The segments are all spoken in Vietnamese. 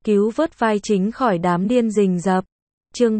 cứu vớt vai chính khỏi đám điên rình rập. Chương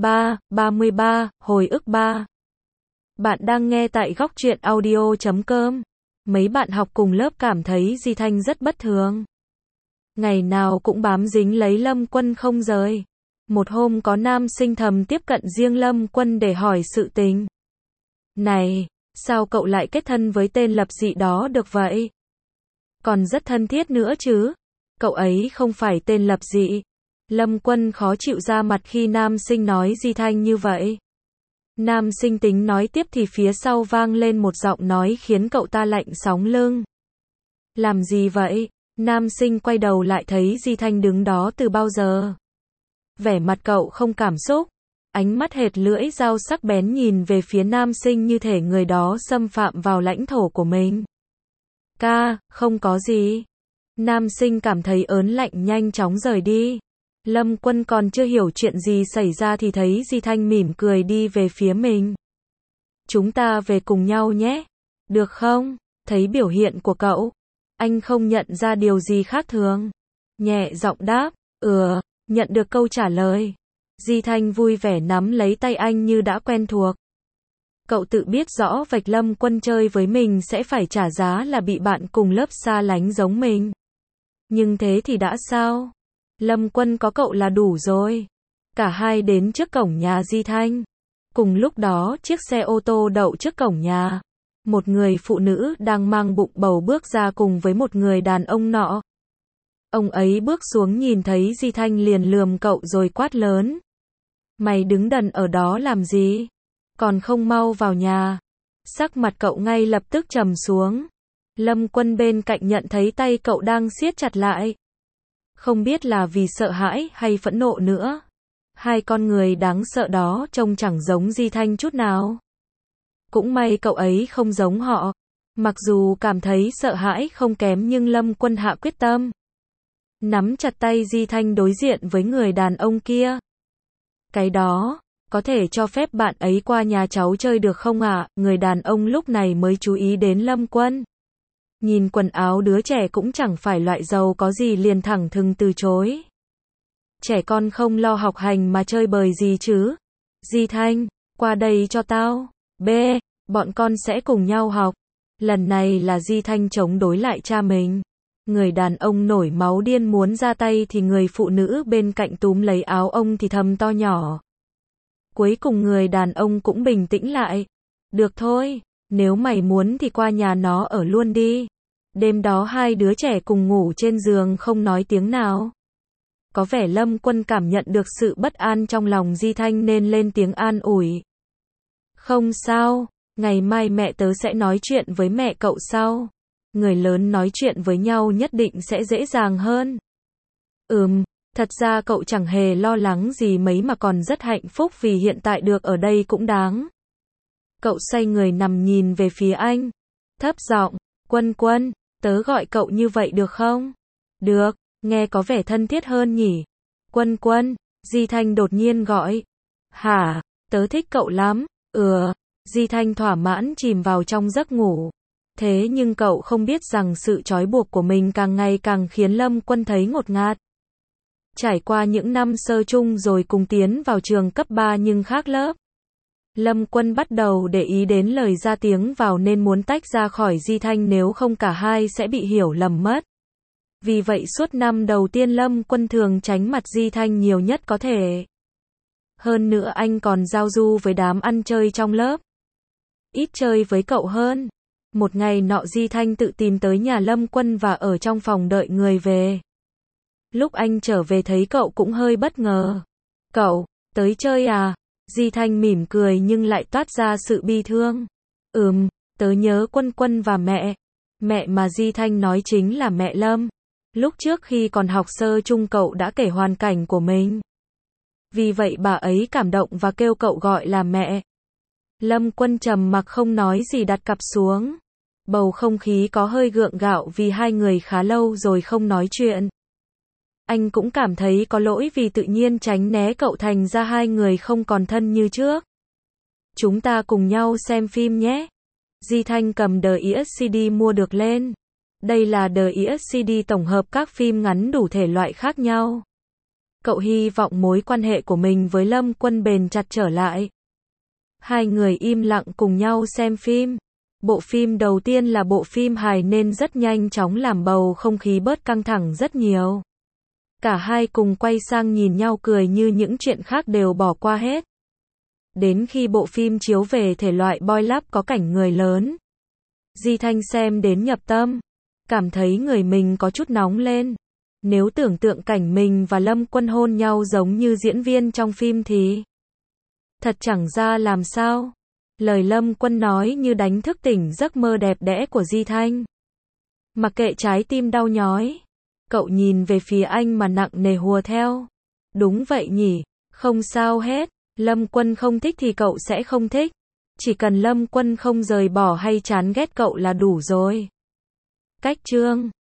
33, hồi ức 3. Bạn đang nghe tại Góc Truyện Audio.com. Mấy bạn học cùng lớp cảm thấy Di Thanh rất bất thường. Ngày nào cũng bám dính lấy Lâm Quân không rời. Một hôm có nam sinh thầm tiếp cận riêng Lâm Quân để hỏi sự tình. Này, sao cậu lại kết thân với tên lập dị đó được vậy? Còn rất thân thiết nữa chứ. Cậu ấy không phải tên lập dị. Lâm Quân khó chịu ra mặt khi nam sinh nói Di Thanh như vậy. Nam sinh tính nói tiếp thì phía sau vang lên một giọng nói khiến cậu ta lạnh sống lưng. Làm gì vậy? Nam sinh quay đầu lại thấy Di Thanh đứng đó từ bao giờ. Vẻ mặt cậu không cảm xúc. Ánh mắt hệt lưỡi dao sắc bén nhìn về phía nam sinh như thể người đó xâm phạm vào lãnh thổ của mình. Không có gì. Nam sinh cảm thấy ớn lạnh nhanh chóng rời đi. Lâm Quân còn chưa hiểu chuyện gì xảy ra thì thấy Di Thanh mỉm cười đi về phía mình. Chúng ta về cùng nhau nhé. Được không? Thấy biểu hiện của cậu, anh không nhận ra điều gì khác thường. Nhẹ giọng đáp, nhận được câu trả lời. Di Thanh vui vẻ nắm lấy tay anh như đã quen thuộc. Cậu tự biết rõ vạch Lâm Quân chơi với mình sẽ phải trả giá là bị bạn cùng lớp xa lánh giống mình. Nhưng thế thì đã sao? Lâm Quân có cậu là đủ rồi. Cả hai đến trước cổng nhà Di Thanh. Cùng lúc đó chiếc xe ô tô đậu trước cổng nhà. Một người phụ nữ đang mang bụng bầu bước ra cùng với một người đàn ông nọ. Ông ấy bước xuống nhìn thấy Di Thanh liền lườm cậu rồi quát lớn. Mày đứng đần ở đó làm gì? Còn không mau vào nhà. Sắc mặt cậu ngay lập tức trầm xuống. Lâm Quân bên cạnh nhận thấy tay cậu đang siết chặt lại. Không biết là vì sợ hãi hay phẫn nộ nữa. Hai con người đáng sợ đó trông chẳng giống Di Thanh chút nào. Cũng may cậu ấy không giống họ. Mặc dù cảm thấy sợ hãi không kém nhưng Lâm Quân hạ quyết tâm. Nắm chặt tay Di Thanh đối diện với người đàn ông kia. Cái đó, có thể cho phép bạn ấy qua nhà cháu chơi được không ạ? Người đàn ông lúc này mới chú ý đến Lâm Quân. Nhìn quần áo đứa trẻ cũng chẳng phải loại giàu có gì liền thẳng thừng từ chối. Trẻ con không lo học hành mà chơi bời gì chứ? Di Thanh, qua đây cho tao. Bọn con sẽ cùng nhau học. Lần này là Di Thanh chống đối lại cha mình. Người đàn ông nổi máu điên muốn ra tay thì người phụ nữ bên cạnh túm lấy áo ông thì thầm to nhỏ. Cuối cùng người đàn ông cũng bình tĩnh lại. Được thôi, nếu mày muốn thì qua nhà nó ở luôn đi. Đêm đó hai đứa trẻ cùng ngủ trên giường không nói tiếng nào. Có vẻ Lâm Quân cảm nhận được sự bất an trong lòng Di Thanh nên lên tiếng an ủi. Không sao, ngày mai mẹ tớ sẽ nói chuyện với mẹ cậu sau. Người lớn nói chuyện với nhau nhất định sẽ dễ dàng hơn. Thật ra cậu chẳng hề lo lắng gì mấy mà còn rất hạnh phúc vì hiện tại được ở đây cũng đáng. Cậu xoay người nằm nhìn về phía anh. Thấp giọng, Quân, tớ gọi cậu như vậy được không? Được, nghe có vẻ thân thiết hơn nhỉ? Quân, Di Thanh đột nhiên gọi. Hả, tớ thích cậu lắm. Di Thanh thỏa mãn chìm vào trong giấc ngủ. Thế nhưng cậu không biết rằng sự trói buộc của mình càng ngày càng khiến Lâm Quân thấy ngột ngạt. Trải qua những năm sơ chung rồi cùng tiến vào trường cấp 3 nhưng khác lớp. Lâm Quân bắt đầu để ý đến lời ra tiếng vào nên muốn tách ra khỏi Di Thanh nếu không cả hai sẽ bị hiểu lầm mất. Vì vậy suốt năm đầu tiên Lâm Quân thường tránh mặt Di Thanh nhiều nhất có thể. Hơn nữa anh còn giao du với đám ăn chơi trong lớp. Ít chơi với cậu hơn. Một ngày nọ Di Thanh tự tìm tới nhà Lâm Quân và ở trong phòng đợi người về. Lúc anh trở về thấy cậu cũng hơi bất ngờ. Cậu, tới chơi à? Di Thanh mỉm cười nhưng lại toát ra sự bi thương. Tớ nhớ Quân và mẹ. Mẹ mà Di Thanh nói chính là mẹ Lâm. Lúc trước khi còn học sơ chung cậu đã kể hoàn cảnh của mình. Vì vậy bà ấy cảm động và kêu cậu gọi là mẹ. Lâm Quân trầm mặc không nói gì đặt cặp xuống. Bầu không khí có hơi gượng gạo vì hai người khá lâu rồi không nói chuyện. Anh cũng cảm thấy có lỗi vì tự nhiên tránh né cậu thành ra hai người không còn thân như trước. Chúng ta cùng nhau xem phim nhé. Di Thanh cầm The ESCD mua được lên. Đây là The ESCD tổng hợp các phim ngắn đủ thể loại khác nhau. Cậu hy vọng mối quan hệ của mình với Lâm Quân bền chặt trở lại. Hai người im lặng cùng nhau xem phim. Bộ phim đầu tiên là bộ phim hài nên rất nhanh chóng làm bầu không khí bớt căng thẳng rất nhiều. Cả hai cùng quay sang nhìn nhau cười như những chuyện khác đều bỏ qua hết. Đến khi bộ phim chiếu về thể loại boy love có cảnh người lớn, Di Thanh xem đến nhập tâm, cảm thấy người mình có chút nóng lên. Nếu tưởng tượng cảnh mình và Lâm Quân hôn nhau giống như diễn viên trong phim thì thật chẳng ra làm sao. Lời Lâm Quân nói như đánh thức tỉnh giấc mơ đẹp đẽ của Di Thanh. Mặc kệ trái tim đau nhói, cậu nhìn về phía anh mà nặng nề hùa theo. Đúng vậy nhỉ, không sao hết, Lâm Quân không thích thì cậu sẽ không thích. Chỉ cần Lâm Quân không rời bỏ hay chán ghét cậu là đủ rồi. Cách chương